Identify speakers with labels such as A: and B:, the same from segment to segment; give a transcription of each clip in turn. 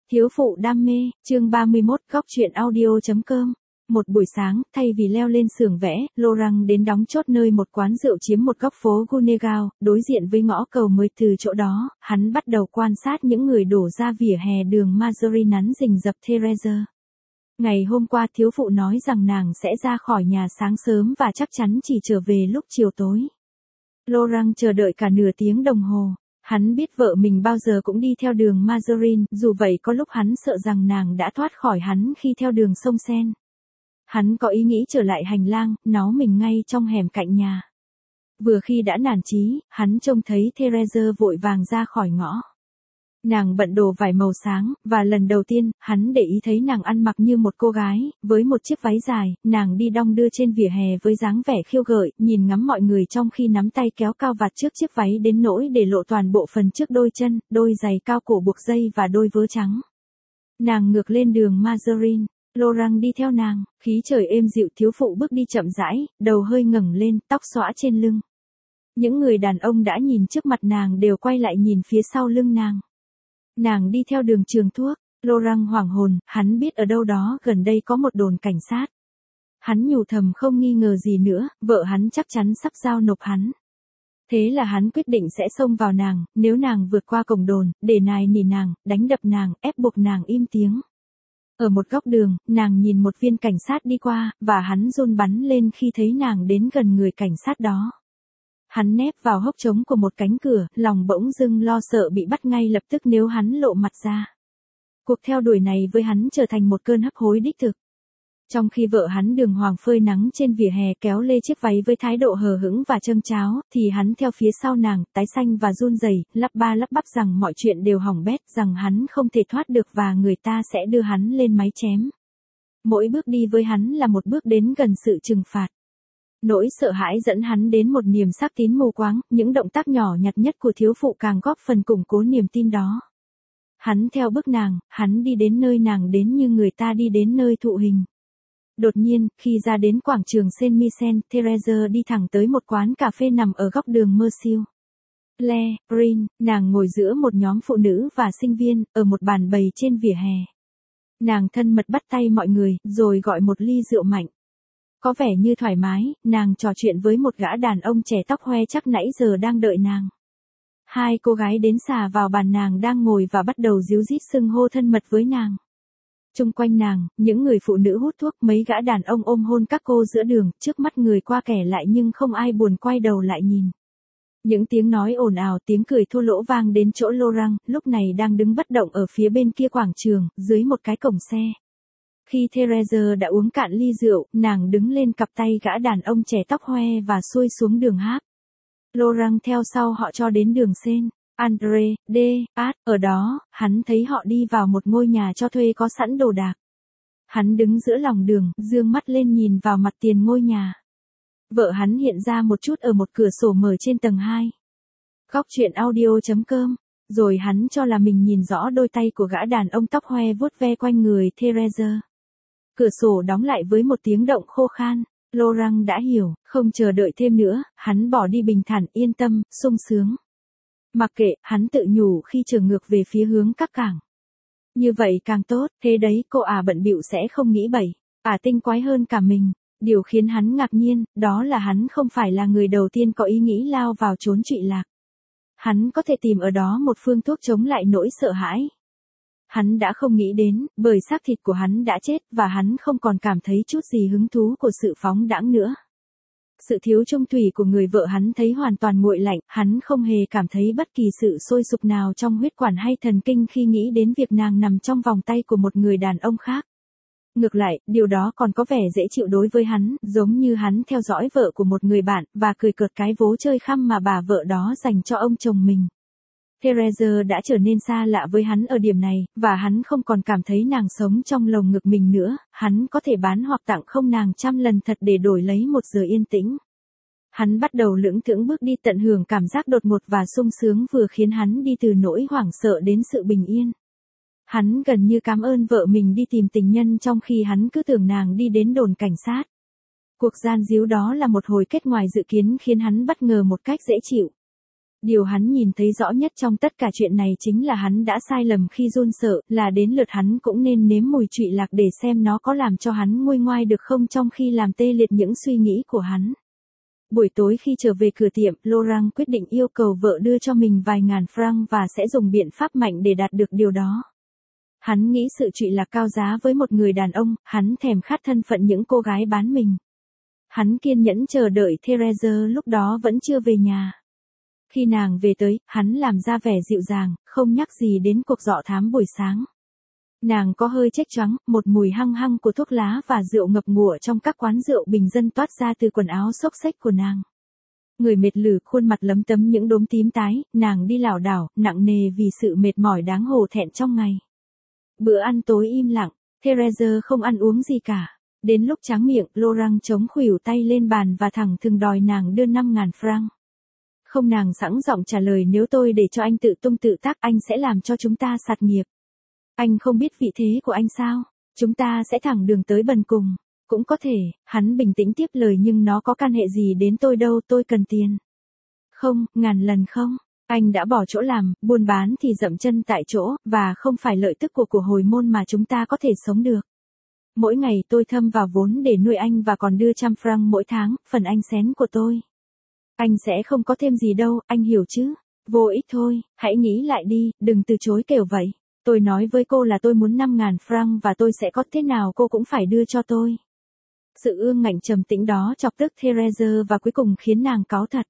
A: Thiếu phụ đam mê, chương 31, góc truyện audio.com. Một buổi sáng, thay vì leo lên xưởng vẽ, Laurent đến đóng chốt nơi một quán rượu chiếm một góc phố Gunegao, đối diện với ngõ cầu mới. Từ chỗ đó, hắn bắt đầu quan sát những người đổ ra vỉa hè đường Marjorie nắn rình rập Therese. Ngày hôm qua thiếu phụ nói rằng nàng sẽ ra khỏi nhà sáng sớm và chắc chắn chỉ trở về lúc chiều tối. Laurent chờ đợi cả nửa tiếng đồng hồ. Hắn biết vợ mình bao giờ cũng đi theo đường Marjorie, dù vậy có lúc hắn sợ rằng nàng đã thoát khỏi hắn khi theo đường sông Sen. Hắn có ý nghĩ trở lại hành lang, nó mình ngay trong hẻm cạnh nhà. Vừa khi đã nản chí, hắn trông thấy Therese vội vàng ra khỏi ngõ. Nàng bận đồ vải màu sáng, và lần đầu tiên, hắn để ý thấy nàng ăn mặc như một cô gái, với một chiếc váy dài, nàng đi đong đưa trên vỉa hè với dáng vẻ khiêu gợi, nhìn ngắm mọi người trong khi nắm tay kéo cao vạt trước chiếc váy đến nỗi để lộ toàn bộ phần trước đôi chân, đôi giày cao cổ buộc dây và đôi vớ trắng. Nàng ngược lên đường Marjorie, Laurent đi theo nàng, khí trời êm dịu. Thiếu phụ bước đi chậm rãi, đầu hơi ngẩng lên, tóc xõa trên lưng. Những người đàn ông đã nhìn trước mặt nàng đều quay lại nhìn phía sau lưng nàng. Nàng đi theo đường trường thuốc, Laurent hoảng hồn, hắn biết ở đâu đó gần đây có một đồn cảnh sát. Hắn nhủ thầm không nghi ngờ gì nữa, vợ hắn chắc chắn sắp giao nộp hắn. Thế là hắn quyết định sẽ xông vào nàng, nếu nàng vượt qua cổng đồn, để nài nỉ nàng, đánh đập nàng, ép buộc nàng im tiếng. Ở một góc đường, nàng nhìn một viên cảnh sát đi qua, và hắn run bắn lên khi thấy nàng đến gần người cảnh sát đó. Hắn nép vào hốc trống của một cánh cửa, lòng bỗng dưng lo sợ bị bắt ngay lập tức nếu hắn lộ mặt ra. Cuộc theo đuổi này với hắn trở thành một cơn hấp hối đích thực. Trong khi vợ hắn đường hoàng phơi nắng trên vỉa hè kéo lê chiếc váy với thái độ hờ hững và châng cháo, thì hắn theo phía sau nàng, tái xanh và run rẩy, lắp ba lắp bắp rằng mọi chuyện đều hỏng bét, rằng hắn không thể thoát được và người ta sẽ đưa hắn lên máy chém. Mỗi bước đi với hắn là một bước đến gần sự trừng phạt. Nỗi sợ hãi dẫn hắn đến một niềm xác tín mù quáng, những động tác nhỏ nhặt nhất của thiếu phụ càng góp phần củng cố niềm tin đó. Hắn theo bước nàng, hắn đi đến nơi nàng đến như người ta đi đến nơi thụ hình. Đột nhiên, khi ra đến quảng trường Saint-Michel, Therese đi thẳng tới một quán cà phê nằm ở góc đường Mercier. Le Green, nàng ngồi giữa một nhóm phụ nữ và sinh viên, ở một bàn bày trên vỉa hè. Nàng thân mật bắt tay mọi người, rồi gọi một ly rượu mạnh. Có vẻ như thoải mái, nàng trò chuyện với một gã đàn ông trẻ tóc hoe chắc nãy giờ đang đợi nàng. Hai cô gái đến xà vào bàn nàng đang ngồi và bắt đầu díu dít xưng hô thân mật với nàng. Chung quanh nàng, những người phụ nữ hút thuốc, mấy gã đàn ông ôm hôn các cô giữa đường, trước mắt người qua kẻ lại nhưng không ai buồn quay đầu lại nhìn. Những tiếng nói ồn ào, tiếng cười thô lỗ vang đến chỗ Laurent, lúc này đang đứng bất động ở phía bên kia quảng trường, dưới một cái cổng xe. Khi Therese đã uống cạn ly rượu, nàng đứng lên cặp tay gã đàn ông trẻ tóc hoe và xuôi xuống đường hát. Laurent theo sau họ cho đến đường Saint André de Art, ở đó, hắn thấy họ đi vào một ngôi nhà cho thuê có sẵn đồ đạc. Hắn đứng giữa lòng đường, dương mắt lên nhìn vào mặt tiền ngôi nhà. Vợ hắn hiện ra một chút ở một cửa sổ mở trên tầng 2. Góc truyện audio.com. Rồi hắn cho là mình nhìn rõ đôi tay của gã đàn ông tóc hoe vuốt ve quanh người Therese. Cửa sổ đóng lại với một tiếng động khô khan. Laurent đã hiểu, không chờ đợi thêm nữa, hắn bỏ đi bình thản, yên tâm, sung sướng. Mặc kệ, hắn tự nhủ khi trở ngược về phía hướng các cảng. Như vậy càng tốt, thế đấy, cô bận bịu sẽ không nghĩ bậy, tinh quái hơn cả mình. Điều khiến hắn ngạc nhiên, đó là hắn không phải là người đầu tiên có ý nghĩ lao vào chốn trụy lạc. Hắn có thể tìm ở đó một phương thuốc chống lại nỗi sợ hãi. Hắn đã không nghĩ đến, bởi xác thịt của hắn đã chết và hắn không còn cảm thấy chút gì hứng thú của sự phóng đãng nữa. Sự thiếu trung thủy của người vợ hắn thấy hoàn toàn nguội lạnh, hắn không hề cảm thấy bất kỳ sự sôi sục nào trong huyết quản hay thần kinh khi nghĩ đến việc nàng nằm trong vòng tay của một người đàn ông khác. Ngược lại, điều đó còn có vẻ dễ chịu đối với hắn, giống như hắn theo dõi vợ của một người bạn, và cười cợt cái vố chơi khăm mà bà vợ đó dành cho ông chồng mình. Therese đã trở nên xa lạ với hắn ở điểm này, và hắn không còn cảm thấy nàng sống trong lồng ngực mình nữa, hắn có thể bán hoặc tặng không nàng 100 lần thật để đổi lấy một giờ yên tĩnh. Hắn bắt đầu lững thững bước đi tận hưởng cảm giác đột ngột và sung sướng vừa khiến hắn đi từ nỗi hoảng sợ đến sự bình yên. Hắn gần như cảm ơn vợ mình đi tìm tình nhân trong khi hắn cứ tưởng nàng đi đến đồn cảnh sát. Cuộc gian díu đó là một hồi kết ngoài dự kiến khiến hắn bất ngờ một cách dễ chịu. Điều hắn nhìn thấy rõ nhất trong tất cả chuyện này chính là hắn đã sai lầm khi run sợ, là đến lượt hắn cũng nên nếm mùi trụy lạc để xem nó có làm cho hắn nguôi ngoai được không trong khi làm tê liệt những suy nghĩ của hắn. Buổi tối khi trở về cửa tiệm, Laurent quyết định yêu cầu vợ đưa cho mình vài ngàn franc và sẽ dùng biện pháp mạnh để đạt được điều đó. Hắn nghĩ sự trụy lạc cao giá với một người đàn ông, hắn thèm khát thân phận những cô gái bán mình. Hắn kiên nhẫn chờ đợi Therese lúc đó vẫn chưa về nhà. Khi nàng về tới, hắn làm ra vẻ dịu dàng, không nhắc gì đến cuộc dọ thám buổi sáng. Nàng có hơi chếch choáng, một mùi hăng hăng của thuốc lá và rượu ngập ngụa trong các quán rượu bình dân toát ra từ quần áo xốc xếch của nàng. Người mệt lử, khuôn mặt lấm tấm những đốm tím tái, nàng đi lảo đảo, nặng nề vì sự mệt mỏi đáng hổ thẹn trong ngày. Bữa ăn tối im lặng, Therese không ăn uống gì cả. Đến lúc tráng miệng, Laurent chống khuỷu tay lên bàn và thẳng thừng đòi nàng đưa 5.000 franc. Không, nàng sẵn giọng trả lời, nếu tôi để cho anh tự tung tự tác anh sẽ làm cho chúng ta sạt nghiệp. Anh không biết vị thế của anh sao? Chúng ta sẽ thẳng đường tới bần cùng. Cũng có thể, hắn bình tĩnh tiếp lời, nhưng nó có can hệ gì đến tôi đâu, tôi cần tiền. Không, ngàn lần không. Anh đã bỏ chỗ làm, buôn bán thì dậm chân tại chỗ, và không phải lợi tức của hồi môn mà chúng ta có thể sống được. Mỗi ngày tôi thâm vào vốn để nuôi anh và còn đưa 100 franc mỗi tháng, phần anh xén của tôi. Anh sẽ không có thêm gì đâu, anh hiểu chứ? Vô ích thôi, hãy nghĩ lại đi, đừng từ chối kiểu vậy. Tôi nói với cô là tôi muốn 5.000 franc và tôi sẽ có thế nào cô cũng phải đưa cho tôi. Sự ương ngạnh trầm tĩnh đó chọc tức Therese và cuối cùng khiến nàng cáu thật.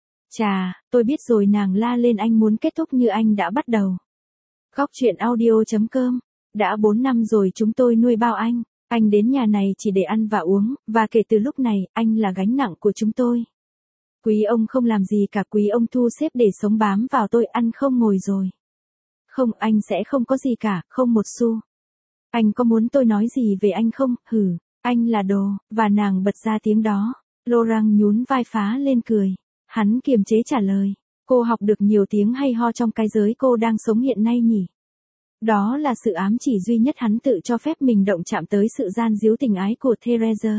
A: Chà, tôi biết rồi, nàng la lên, anh muốn kết thúc như anh đã bắt đầu. Góc truyện audio.com. Đã 4 năm rồi chúng tôi nuôi bao anh. Anh đến nhà này chỉ để ăn và uống, và kể từ lúc này, anh là gánh nặng của chúng tôi. Quý ông không làm gì cả, quý ông thu xếp để sống bám vào tôi, ăn không ngồi rồi. Không, anh sẽ không có gì cả, không một xu. Anh có muốn tôi nói gì về anh không? Hử, anh là đồ, và nàng bật ra tiếng đó. Laurent nhún vai phá lên cười. Hắn kiềm chế trả lời. Cô học được nhiều tiếng hay ho trong cái giới cô đang sống hiện nay nhỉ? Đó là sự ám chỉ duy nhất hắn tự cho phép mình động chạm tới sự gian díu tình ái của Therese.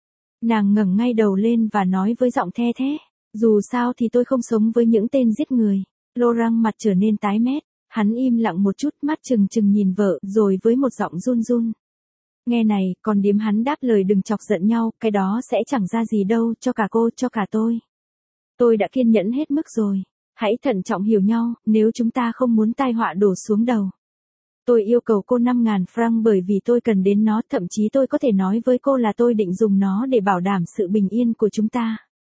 A: Nàng ngẩng ngay đầu lên và nói với giọng the thé. Dù sao thì tôi không sống với những tên giết người. Laurent mặt trở nên tái mét. Hắn im lặng một chút, mắt trừng trừng nhìn vợ, rồi với một giọng run run. Nghe này, còn điếm, hắn đáp lời, đừng chọc giận nhau, cái đó sẽ chẳng ra gì đâu, cho cả cô, cho cả tôi. Tôi đã kiên nhẫn hết mức rồi. Hãy thận trọng hiểu nhau, nếu chúng ta không muốn tai họa đổ xuống đầu. Tôi yêu cầu cô 5.000 franc bởi vì tôi cần đến nó, thậm chí tôi có thể nói với cô là tôi định dùng nó để bảo đảm sự bình yên của chúng ta.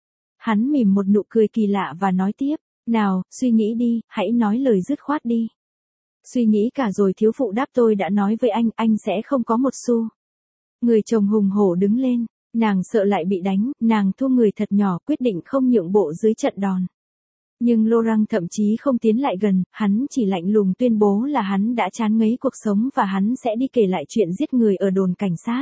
A: Hắn mỉm một nụ cười kỳ lạ và nói tiếp, nào, suy nghĩ đi, hãy nói lời dứt khoát đi. Suy nghĩ cả rồi, thiếu phụ đáp, tôi đã nói với anh sẽ không có một xu. Người chồng hùng hổ đứng lên, nàng sợ lại bị đánh, nàng thu người thật nhỏ, quyết định không nhượng bộ dưới trận đòn. Nhưng Laurent thậm chí không tiến lại gần, hắn chỉ lạnh lùng tuyên bố là hắn đã chán ngấy cuộc sống và hắn sẽ đi kể lại chuyện giết người ở đồn cảnh sát.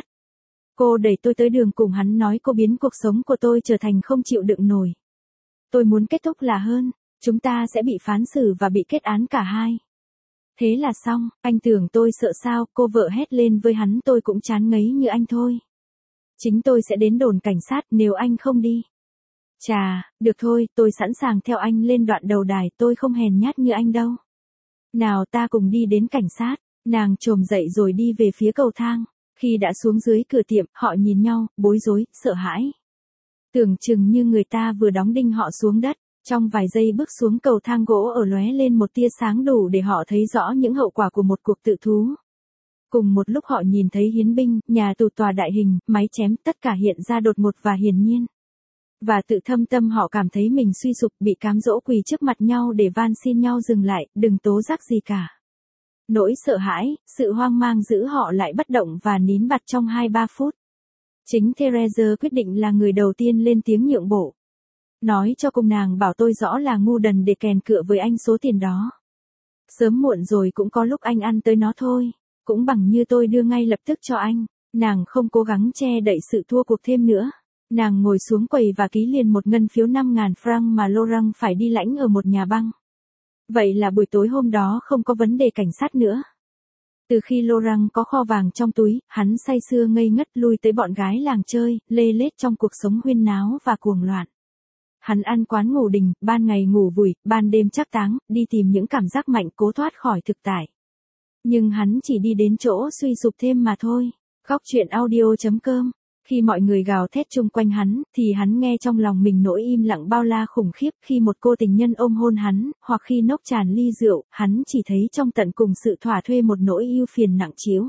A: Cô đẩy tôi tới đường cùng, hắn nói cô biến cuộc sống của tôi trở thành không chịu đựng nổi. Tôi muốn kết thúc là hơn, chúng ta sẽ bị phán xử và bị kết án cả hai. Thế là xong, anh tưởng tôi sợ sao? Cô vợ hét lên với hắn, tôi cũng chán ngấy như anh thôi. Chính tôi sẽ đến đồn cảnh sát nếu anh không đi. Chà, được thôi, tôi sẵn sàng theo anh lên đoạn đầu đài, tôi không hèn nhát như anh đâu. Nào, ta cùng đi đến cảnh sát. Nàng chồm dậy rồi đi về phía cầu thang. Khi đã xuống dưới cửa tiệm, họ nhìn nhau, bối rối, sợ hãi. Tưởng chừng như người ta vừa đóng đinh họ xuống đất. Trong vài giây bước xuống cầu thang gỗ ở lóe lên một tia sáng đủ để họ thấy rõ những hậu quả của một cuộc tự thú. Cùng một lúc họ nhìn thấy hiến binh, nhà tù tòa đại hình, máy chém, tất cả hiện ra đột ngột và hiển nhiên. Và tự thâm tâm họ cảm thấy mình suy sụp, bị cám dỗ quỳ trước mặt nhau để van xin nhau dừng lại, đừng tố giác gì cả. Nỗi sợ hãi, sự hoang mang giữ họ lại bất động và nín bặt trong 2-3 phút. Chính Therese quyết định là người đầu tiên lên tiếng nhượng bộ. Nói cho cùng, nàng bảo tôi rõ là ngu đần để kèn cựa với anh số tiền đó. Sớm muộn rồi cũng có lúc anh ăn tới nó thôi. Cũng bằng như tôi đưa ngay lập tức cho anh. Nàng không cố gắng che đậy sự thua cuộc thêm nữa. Nàng ngồi xuống quầy và ký liền một ngân phiếu 5.000 franc mà Laurent phải đi lãnh ở một nhà băng. Vậy là buổi tối hôm đó không có vấn đề cảnh sát nữa. Từ khi Laurent có kho vàng trong túi, hắn say sưa ngây ngất lui tới bọn gái làng chơi, lê lết trong cuộc sống huyên náo và cuồng loạn. Hắn ăn quán ngủ đình, ban ngày ngủ vùi, ban đêm trác táng, đi tìm những cảm giác mạnh cố thoát khỏi thực tại. Nhưng hắn chỉ đi đến chỗ suy sụp thêm mà thôi. Góc chuyện audio.com. Khi mọi người gào thét chung quanh hắn, thì hắn nghe trong lòng mình nỗi im lặng bao la khủng khiếp. Khi một cô tình nhân ôm hôn hắn, hoặc khi nốc tràn ly rượu, hắn chỉ thấy trong tận cùng sự thỏa thuê một nỗi ưu phiền nặng trĩu.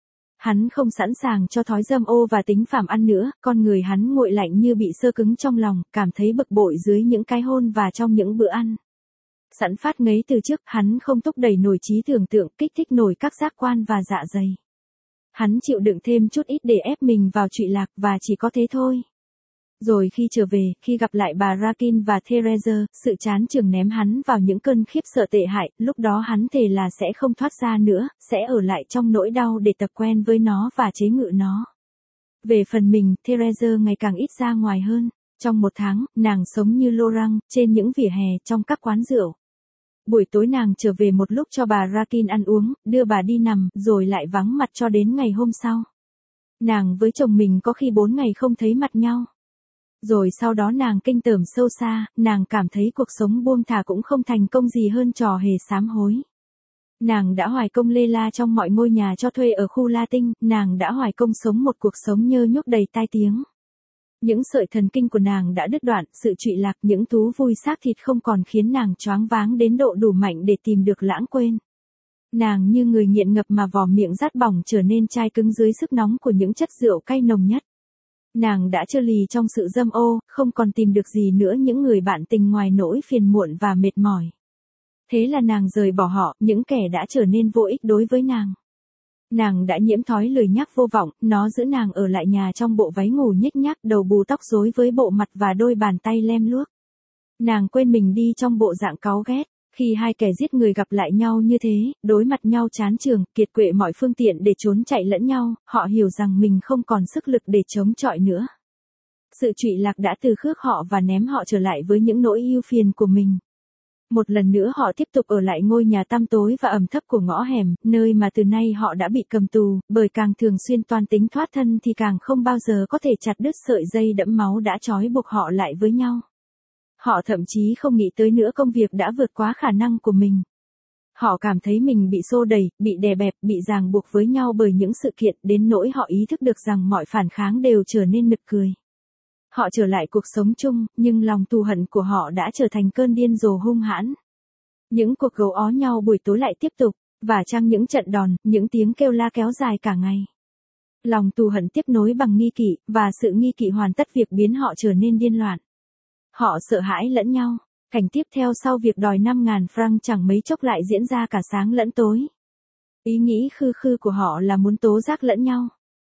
A: Hắn không sẵn sàng cho thói dâm ô và tính phàm ăn nữa, con người hắn nguội lạnh như bị xơ cứng trong lòng, cảm thấy bực bội dưới những cái hôn và trong những bữa ăn. Sẵn phát ngấy từ trước, hắn không thúc đẩy nổi trí tưởng tượng, kích thích nổi các giác quan và dạ dày. Hắn chịu đựng thêm chút ít để ép mình vào trụy lạc và chỉ có thế thôi. Rồi khi trở về, khi gặp lại bà Rakin và Therese, sự chán chường ném hắn vào những cơn khiếp sợ tệ hại, lúc đó hắn thề là sẽ không thoát ra nữa, sẽ ở lại trong nỗi đau để tập quen với nó và chế ngự nó. Về phần mình, Therese ngày càng ít ra ngoài hơn. Trong một tháng, nàng sống như Laurent, trên những vỉa hè, trong các quán rượu. Buổi tối nàng trở về một lúc cho bà Rakin ăn uống, đưa bà đi nằm, rồi lại vắng mặt cho đến ngày hôm sau. Nàng với chồng mình có khi 4 ngày không thấy mặt nhau. Rồi sau đó nàng kinh tởm sâu xa, nàng cảm thấy cuộc sống buông thả cũng không thành công gì hơn trò hề sám hối. Nàng đã hoài công lê la trong mọi ngôi nhà cho thuê ở khu Latin, nàng đã hoài công sống một cuộc sống nhơ nhuốc đầy tai tiếng. Những sợi thần kinh của nàng đã đứt đoạn, sự trụy lạc, những thú vui xác thịt không còn khiến nàng choáng váng đến độ đủ mạnh để tìm được lãng quên. Nàng như người nghiện ngập mà vỏ miệng rát bỏng trở nên chai cứng dưới sức nóng của những chất rượu cay nồng nhất. Nàng đã trơ lì trong sự dâm ô, không còn tìm được gì nữa những người bạn tình ngoài nỗi phiền muộn và mệt mỏi. Thế là nàng rời bỏ họ, những kẻ đã trở nên vô ích đối với nàng. Nàng đã nhiễm thói lười nhác vô vọng, nó giữ nàng ở lại nhà trong bộ váy ngủ nhếch nhác, đầu bù tóc rối với bộ mặt và đôi bàn tay lem luốc. Nàng quên mình đi trong bộ dạng cáu ghét. Khi hai kẻ giết người gặp lại nhau như thế, đối mặt nhau chán chường, kiệt quệ mọi phương tiện để trốn chạy lẫn nhau, họ hiểu rằng mình không còn sức lực để chống chọi nữa. Sự trụy lạc đã từ khước họ và ném họ trở lại với những nỗi ưu phiền của mình. Một lần nữa họ tiếp tục ở lại ngôi nhà tăm tối và ẩm thấp của ngõ hẻm, nơi mà từ nay họ đã bị cầm tù, bởi càng thường xuyên toan tính thoát thân thì càng không bao giờ có thể chặt đứt sợi dây đẫm máu đã trói buộc họ lại với nhau. Họ thậm chí không nghĩ tới nữa công việc đã vượt quá khả năng của mình. Họ cảm thấy mình bị xô đẩy, bị đè bẹp, bị ràng buộc với nhau bởi những sự kiện đến nỗi họ ý thức được rằng mọi phản kháng đều trở nên nực cười. Họ trở lại cuộc sống chung, nhưng lòng thù hận của họ đã trở thành cơn điên rồ hung hãn. Những cuộc gấu ó nhau buổi tối lại tiếp tục, và chăng những trận đòn, những tiếng kêu la kéo dài cả ngày. Lòng thù hận tiếp nối bằng nghi kỵ, và sự nghi kỵ hoàn tất việc biến họ trở nên điên loạn. Họ sợ hãi lẫn nhau. Cảnh tiếp theo sau việc đòi 5.000 franc chẳng mấy chốc lại diễn ra cả sáng lẫn tối. Ý nghĩ khư khư của họ là muốn tố giác lẫn nhau.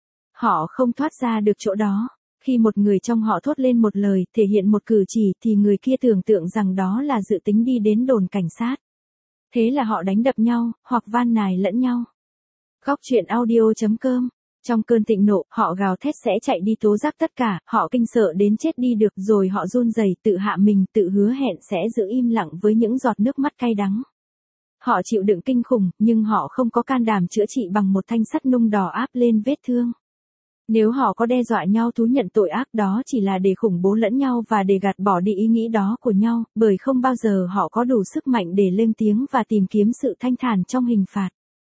A: Họ không thoát ra được chỗ đó. Khi một người trong họ thốt lên một lời, thể hiện một cử chỉ, thì người kia tưởng tượng rằng đó là dự tính đi đến đồn cảnh sát. Thế là họ đánh đập nhau, hoặc van nài lẫn nhau. Góc chuyện audio.com. Trong cơn thịnh nộ, họ gào thét sẽ chạy đi tố giác tất cả, họ kinh sợ đến chết đi được, rồi họ run rẩy, tự hạ mình, tự hứa hẹn sẽ giữ im lặng với những giọt nước mắt cay đắng. Họ chịu đựng kinh khủng, nhưng họ không có can đảm chữa trị bằng một thanh sắt nung đỏ áp lên vết thương. Nếu họ có đe dọa nhau thú nhận tội ác đó chỉ là để khủng bố lẫn nhau và để gạt bỏ đi ý nghĩ đó của nhau, bởi không bao giờ họ có đủ sức mạnh để lên tiếng và tìm kiếm sự thanh thản trong hình phạt.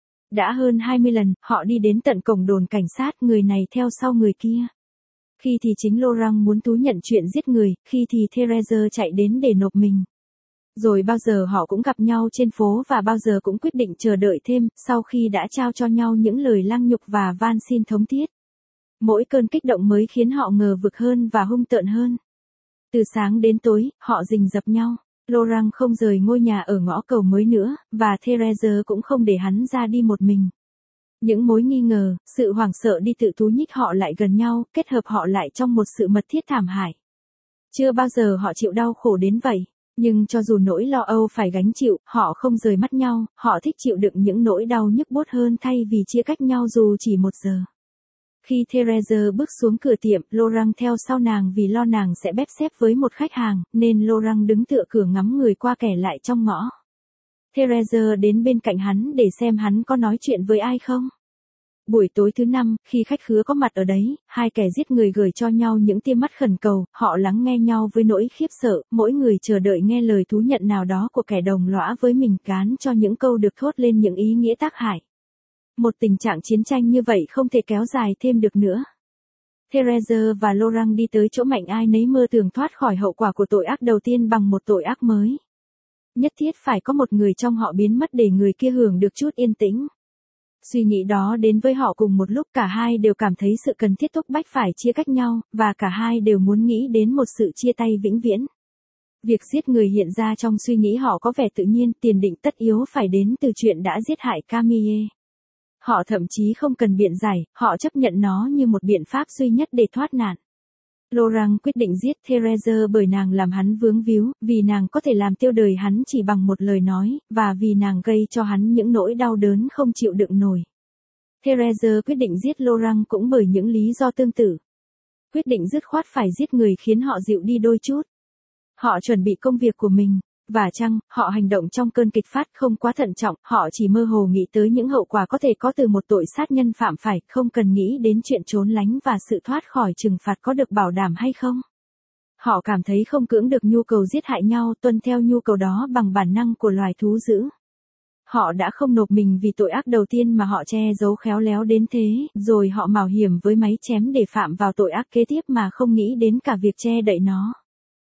A: Đã hơn 20 lần, họ đi đến tận cổng đồn cảnh sát, người này theo sau người kia. Khi thì chính Laurent muốn thú nhận chuyện giết người, khi thì Therese chạy đến để nộp mình. Rồi bao giờ họ cũng gặp nhau trên phố và bao giờ cũng quyết định chờ đợi thêm, sau khi đã trao cho nhau những lời lăng nhục và van xin thống thiết. Mỗi cơn kích động mới khiến họ ngờ vực hơn và hung tợn hơn. Từ sáng đến tối, họ rình rập nhau. Laurent không rời ngôi nhà ở ngõ Cầu Mới nữa, và Therese cũng không để hắn ra đi một mình. Những mối nghi ngờ, sự hoảng sợ đi tự thú nhích họ lại gần nhau, kết hợp họ lại trong một sự mật thiết thảm hại. Chưa bao giờ họ chịu đau khổ đến vậy, nhưng cho dù nỗi lo âu phải gánh chịu, họ không rời mắt nhau, họ thích chịu đựng những nỗi đau nhức buốt hơn thay vì chia cách nhau dù chỉ 1 giờ. Khi Therese bước xuống cửa tiệm, Laurent theo sau nàng vì lo nàng sẽ bép xép với một khách hàng, nên Laurent đứng tựa cửa ngắm người qua kẻ lại trong ngõ. Therese đến bên cạnh hắn để xem hắn có nói chuyện với ai không. Buổi tối thứ 5, khi khách khứa có mặt ở đấy, hai kẻ giết người gửi cho nhau những tia mắt khẩn cầu, họ lắng nghe nhau với nỗi khiếp sợ, mỗi người chờ đợi nghe lời thú nhận nào đó của kẻ đồng lõa với mình cán cho những câu được thốt lên những ý nghĩa tác hại. Một tình trạng chiến tranh như vậy không thể kéo dài thêm được nữa. Therese và Laurent đi tới chỗ mạnh ai nấy mơ tưởng thoát khỏi hậu quả của tội ác đầu tiên bằng một tội ác mới. Nhất thiết phải có một người trong họ biến mất để người kia hưởng được chút yên tĩnh. Suy nghĩ đó đến với họ cùng một lúc, cả hai đều cảm thấy sự cần thiết thúc bách phải chia cách nhau, và cả hai đều muốn nghĩ đến một sự chia tay vĩnh viễn. Việc giết người hiện ra trong suy nghĩ họ có vẻ tự nhiên, tiền định tất yếu phải đến từ chuyện đã giết hại Camille. Họ thậm chí không cần biện giải, họ chấp nhận nó như một biện pháp duy nhất để thoát nạn. Laurent quyết định giết Therese bởi nàng làm hắn vướng víu, vì nàng có thể làm tiêu đời hắn chỉ bằng một lời nói, và vì nàng gây cho hắn những nỗi đau đớn không chịu đựng nổi. Therese quyết định giết Laurent cũng bởi những lý do tương tự. Quyết định dứt khoát phải giết người khiến họ dịu đi đôi chút. Họ chuẩn bị công việc của mình. Và chăng, họ hành động trong cơn kịch phát không quá thận trọng, họ chỉ mơ hồ nghĩ tới những hậu quả có thể có từ một tội sát nhân phạm phải, không cần nghĩ đến chuyện trốn lánh và sự thoát khỏi trừng phạt có được bảo đảm hay không. Họ cảm thấy không cưỡng được nhu cầu giết hại nhau, tuân theo nhu cầu đó bằng bản năng của loài thú dữ. Họ đã không nộp mình vì tội ác đầu tiên mà họ che giấu khéo léo đến thế, rồi họ mạo hiểm với máy chém để phạm vào tội ác kế tiếp mà không nghĩ đến cả việc che đậy nó.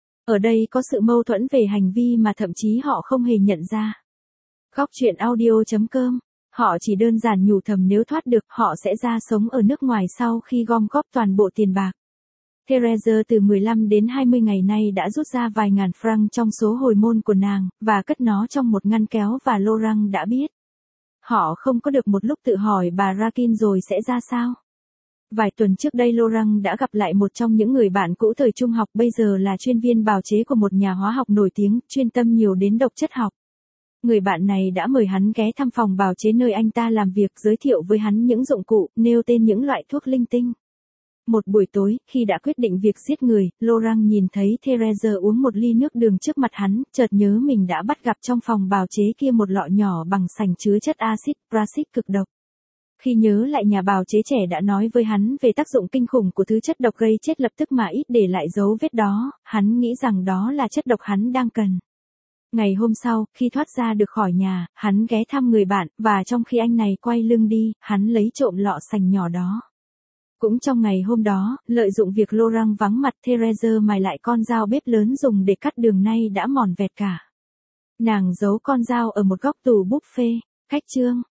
A: Ở đây có sự mâu thuẫn về hành vi mà thậm chí họ không hề nhận ra. Góc truyện audio.com. Họ chỉ đơn giản nhủ thầm nếu thoát được, họ sẽ ra sống ở nước ngoài sau khi gom góp toàn bộ tiền bạc. Therese từ 15 đến 20 ngày nay đã rút ra vài ngàn franc trong số hồi môn của nàng, và cất nó trong một ngăn kéo và Laurent đã biết. Họ không có được một lúc tự hỏi bà Rakin rồi sẽ ra sao. Vài tuần trước đây Laurent đã gặp lại một trong những người bạn cũ thời trung học, bây giờ là chuyên viên bào chế của một nhà hóa học nổi tiếng, chuyên tâm nhiều đến độc chất học. Người bạn này đã mời hắn ghé thăm phòng bào chế nơi anh ta làm việc, giới thiệu với hắn những dụng cụ, nêu tên những loại thuốc linh tinh. Một buổi tối, khi đã quyết định việc giết người, Laurent nhìn thấy Therese uống một ly nước đường trước mặt hắn, chợt nhớ mình đã bắt gặp trong phòng bào chế kia một lọ nhỏ bằng sành chứa chất axit praxic cực độc. Khi nhớ lại nhà bào chế trẻ đã nói với hắn về tác dụng kinh khủng của thứ chất độc gây chết lập tức mà ít để lại dấu vết đó, hắn nghĩ rằng đó là chất độc hắn đang cần. Ngày hôm sau, khi thoát ra được khỏi nhà, hắn ghé thăm người bạn, và trong khi anh này quay lưng đi, hắn lấy trộm lọ sành nhỏ đó. Cũng trong ngày hôm đó, lợi dụng việc Laurent vắng mặt, Therese mài lại con dao bếp lớn dùng để cắt đường nay đã mòn vẹt cả. Nàng giấu con dao ở một góc tủ buffet. Cách chương